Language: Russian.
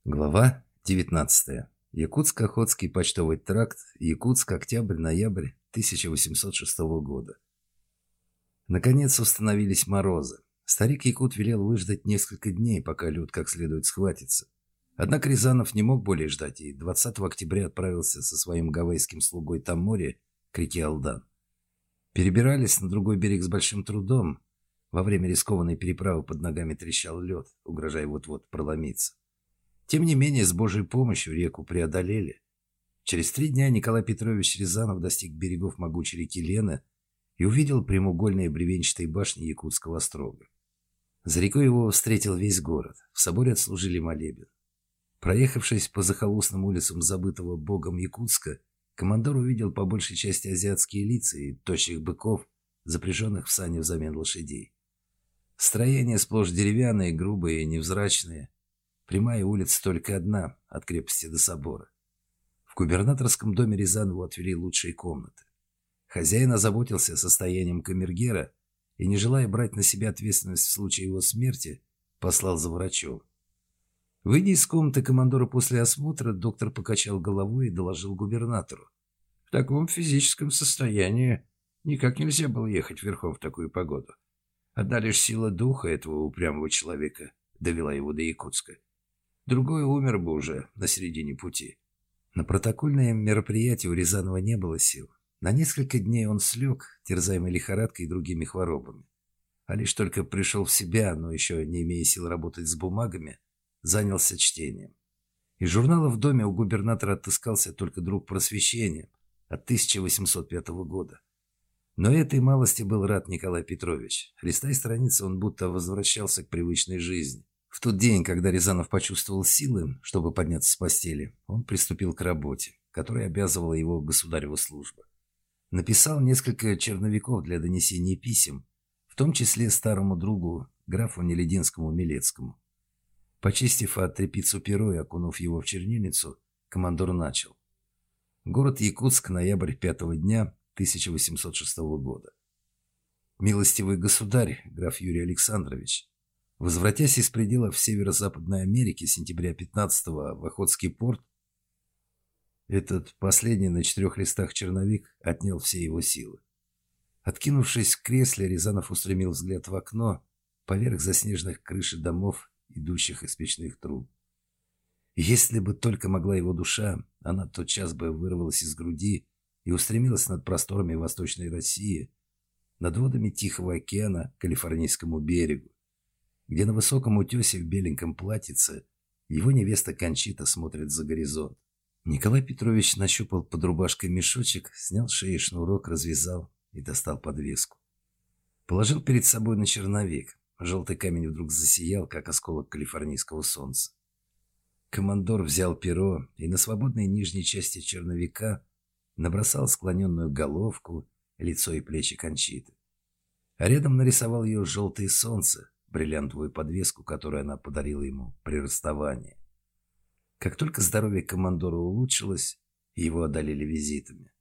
Глава 19. Якутско-Охотский почтовый тракт. Якутск. Октябрь-ноябрь 1806 года. Наконец установились морозы. Старик Якут велел выждать несколько дней, пока лед как следует схватится. Однако Рязанов не мог более ждать и 20 октября отправился со своим гавайским слугой Тамори к реке Алдан. Перебирались на другой берег с большим трудом. Во время рискованной переправы под ногами трещал лед, угрожая вот-вот проломиться. Тем не менее, с Божьей помощью реку преодолели. Через 3 дня Николай Петрович Рязанов достиг берегов могучей реки Лены и увидел прямоугольные бревенчатые башни Якутского острога. За рекой его встретил весь город. В соборе отслужили молебен. Проехавшись по захолустным улицам забытого богом Якутска, командор увидел по большей части азиатские лица и тощих быков, запряженных в сани взамен лошадей. Строения сплошь деревянные, грубые и невзрачные. Прямая улица только одна, от крепости до собора. В губернаторском доме Рязанову отвели лучшие комнаты. Хозяин озаботился состоянием камергера и, не желая брать на себя ответственность в случае его смерти, послал за врачом. Выйдя из комнаты командора после осмотра, доктор покачал головой и доложил губернатору. В таком физическом состоянии никак нельзя было ехать верхом в такую погоду. Одна лишь сила духа этого упрямого человека довела его до Якутска. Другой умер бы уже на середине пути. На протокольное мероприятие у Рязанова не было сил. На несколько дней он слег, терзаемый лихорадкой и другими хворобами. А лишь только пришел в себя, но еще не имея сил работать с бумагами, занялся чтением. Из журнала в доме у губернатора отыскался только «Друг просвещения» от 1805 года. Но этой малости был рад Николай Петрович. Листая страницы, он будто возвращался к привычной жизни. В тот день, когда Рязанов почувствовал силы, чтобы подняться с постели, он приступил к работе, которой обязывала его государева служба. Написал несколько черновиков для донесения писем, в том числе старому другу, графу Нелединскому Милецкому. Почистив от тряпицу перо и окунув его в чернильницу, командор начал. Город Якутск, ноябрь 5-го дня 1806 года. Милостивый государь, граф Юрий Александрович, возвратясь из пределов Северо-Западной Америки сентября 15-го в Охотский порт, этот последний на 4 листах черновик отнял все его силы. Откинувшись в кресле, Рязанов устремил взгляд в окно поверх заснеженных крыш домов, идущих из печных труб. Если бы только могла его душа, она тотчас бы вырвалась из груди и устремилась над просторами Восточной России, над водами Тихого океана к Калифорнийскому берегу, где на высоком утесе в беленьком платьице его невеста Кончита смотрит за горизонт. Николай Петрович нащупал под рубашкой мешочек, снял с шеи шнурок, развязал и достал подвеску. Положил перед собой на черновик. Желтый камень вдруг засиял, как осколок калифорнийского солнца. Командор взял перо и на свободной нижней части черновика набросал склоненную головку, лицо и плечи Кончиты. А рядом нарисовал ее желтое солнце, бриллиантовую подвеску, которую она подарила ему при расставании. Как только здоровье командора улучшилось, его одолели визитами.